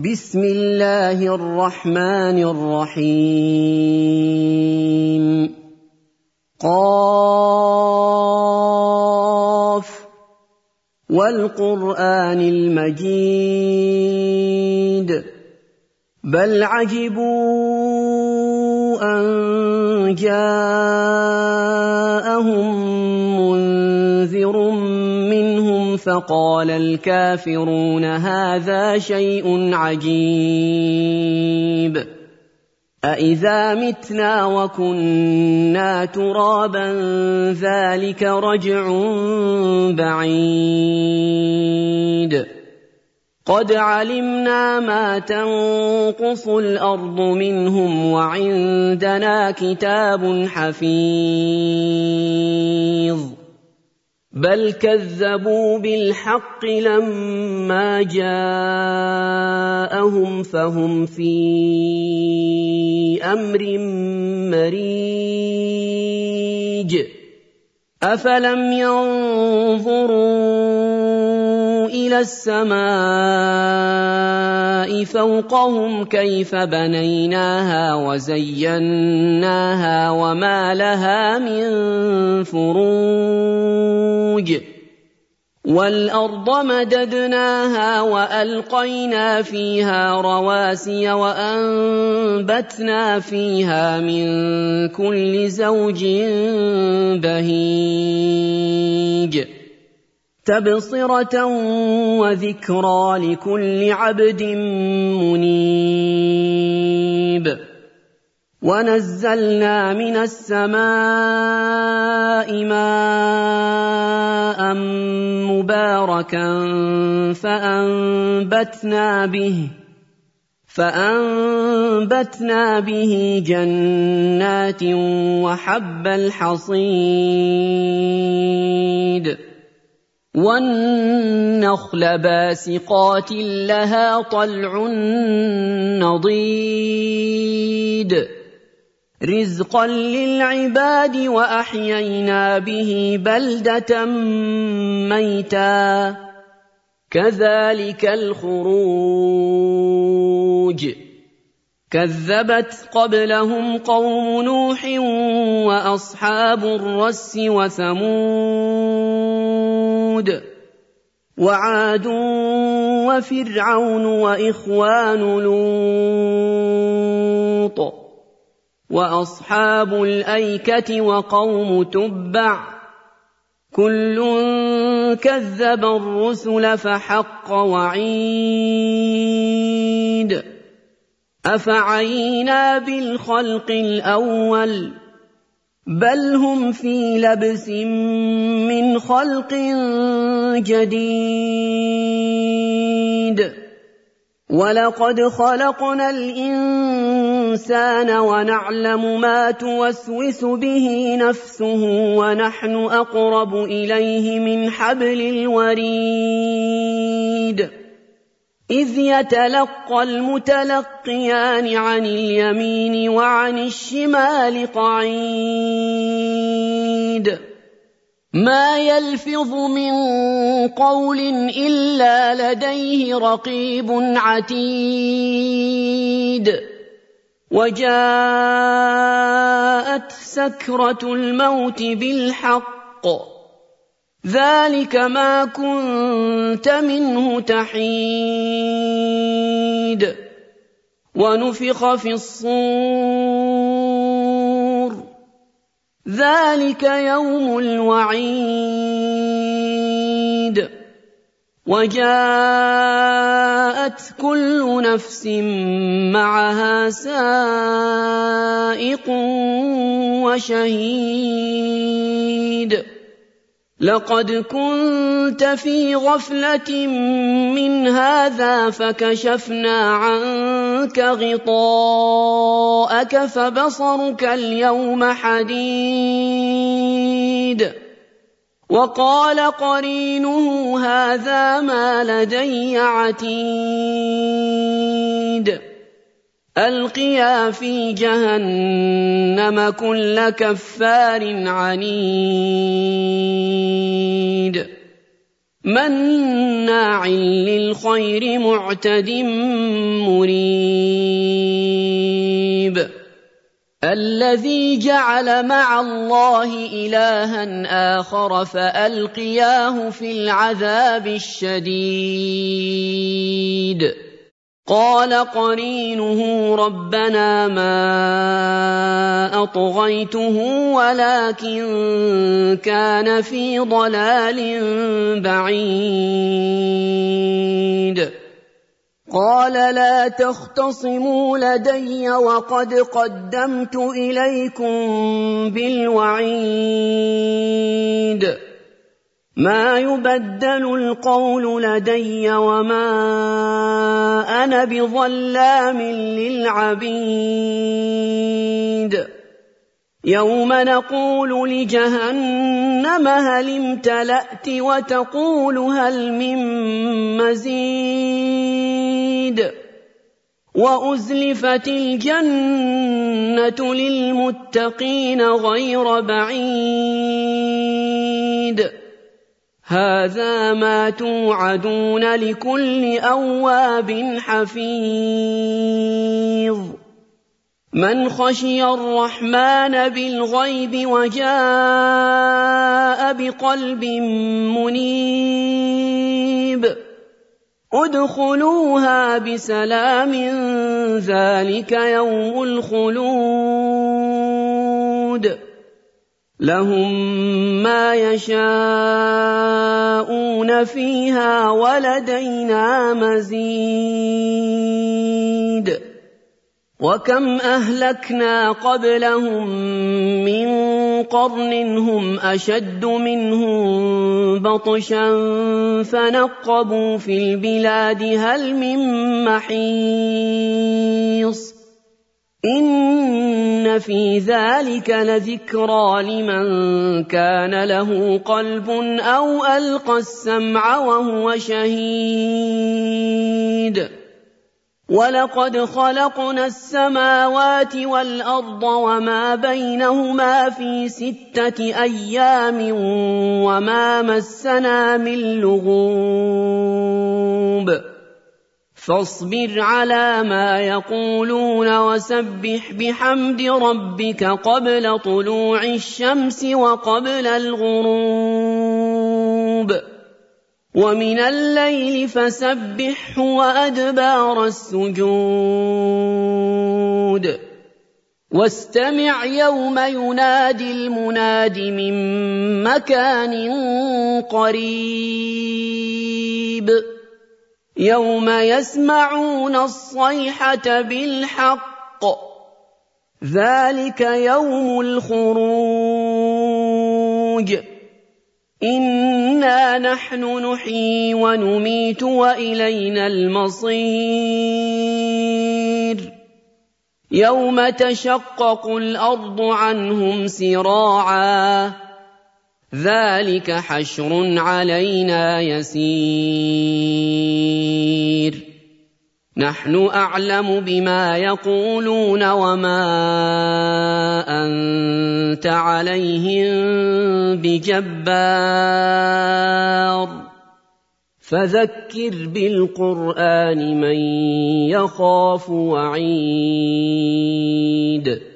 بسم الله الرحمن الرحيم قاف والقرآن المجيد بل عجبوا أن جاءهم منذر منهم فقال الكافرون هذا شيء عجيب أإذا متنا وكنا ترابا ذلك رجع بعيد قد علمنا ما تنقص الأرض منهم وعندنا كتاب حفيظ بل كذبوا بالحق لما جاءهم فهم في أمر مريج أفلم ينظروا إلى السماء فوقهم كيف بنيناها وزيناها وما لها من فروج والأرض مددناها وألقينا فيها رواسي وأنبتنا فيها من كل زوج بهيج تبصرة وذكرى لكل عبد منيب ونزلنا من السماء ماء مباركا فأنبتنا به جنات وحب الحصيد والنخل باسقات لها طلع نضيد رزقا للعباد وأحيينا به بلدة ميتا كذلك الخروج كذبت قبلهم قوم نوح وأصحاب الرس وثمود وعاد وفرعون وإخوان لوط وأصحاب الأيكة وقوم تبع كل كذب الرسل فحق وعيد أفعينا بالخلق الأول بل هم في لبس من خلق جديد ولقد خلقنا الإنسان ونعلم ما توسوس به نفسه ونحن أقرب إليه من حبل الوريد إذ يتلقى المتلقيان عن اليمين وعن الشمال قعيد ما يلفظ من قول إلا لديه رقيب عتيد وجاءت سكرة الموت بالحق ذلك ما كنت منه تحيد ونفخ في الصور ذلك يوم الوعيد وجاءت كل نفس معها سائق وشهيد لقد كنت في غفلة من هذا فكشفنا عنك غطاءك فبصرك اليوم حديد وقال قرينه هذا ما لدي عتيد ألقيا في جهنم كل كفار عنيد مَّنَّاعٍ لِّلْخَيْرِ مُعْتَدٍ مُّرِيبٍ الَّذِي جَعَلَ مَعَ اللَّهِ إِلَٰهًا آخَرَ فَأَلْقِيَاهُ فِي الْعَذَابِ الشَّدِيدِ قَالَ قَرِينُهُ رَبَّنَا مَا أَطْغَيْتُهُ وَلَٰكِن كَانَ فِي ضَلَالٍ بَعِيدٍ قَالَ لَا تَخْتَصِمُوا لَدَيَّ وَقَدْ قَدَّمْتُ إِلَيْكُم بِالْوَعِيدِ مَا يُبَدَّلُ الْقَوْلُ لَدَيَّ وَمَا أَنَا بِظَلَّامٍ لِّلْعَبِيدِ يَوْمَ نَقُولُ لِجَهَنَّمَ هَلِ امْتَلَأْتِ وَتَقُولُ هَلْ مِن مَّزِيدٍ وَأُزْلِفَتِ الْجَنَّةُ لِلْمُتَّقِينَ غَيْرَ بَعِيدٍ هَٰذَا مَا تُوعَدُونَ لِكُلِّ أَوَّابٍ حَفِيظٍ مَّنْ خَشِيَ الرَّحْمَٰنَ بِالْغَيْبِ وَجَاءَ بِقَلْبٍ مُّنِيبٍ ادْخُلُوهَا بِسَلَامٍ ذَٰلِكَ يَوْمُ الْخُلُودِ لَهُم مَّا يَشَاءُونَ فِيهَا وَلَدَيْنَا مَزِيدٌ وَكَمْ أَهْلَكْنَا قَبْلَهُم مِّن قَرْنٍ هُمْ أَشَدُّ مِنْهُم بَطْشًا فَنَقَّبُوا فِي الْبِلَادِ هَلْ مِن مَّحِيصٍ إِنَّ فِي ذَلِكَ لَذِكْرَىٰ لِمَن كَانَ لَهُ قَلْبٌ أَوْ أَلْقَى السَّمْعَ وَهُوَ شَهِيدٌ وَلَقَدْ خَلَقْنَا السَّمَاوَاتِ وَالْأَرْضَ وَمَا بَيْنَهُمَا فِي 6 أَيَّامٍ وَمَا مَسَّنَا مِن لُّغُوبٍ فاصبر على ما يقولون وسبح بحمد ربك قبل طلوع الشمس وقبل الغروب ومن الليل فسبحه وأدبار السجود واستمع يوم ينادي المناد من مكان قريب يوم يسمعون الصيحة بالحق ذلك يوم الخروج إنا نحن نحيي ونميت وإلينا المصير يوم تشقق الأرض عنهم سراعا ذلك حشر علينا يسير نحن أعلم بما يقولون وما أنت عليهم بجبار فذكر بالقرآن من يخاف وعيد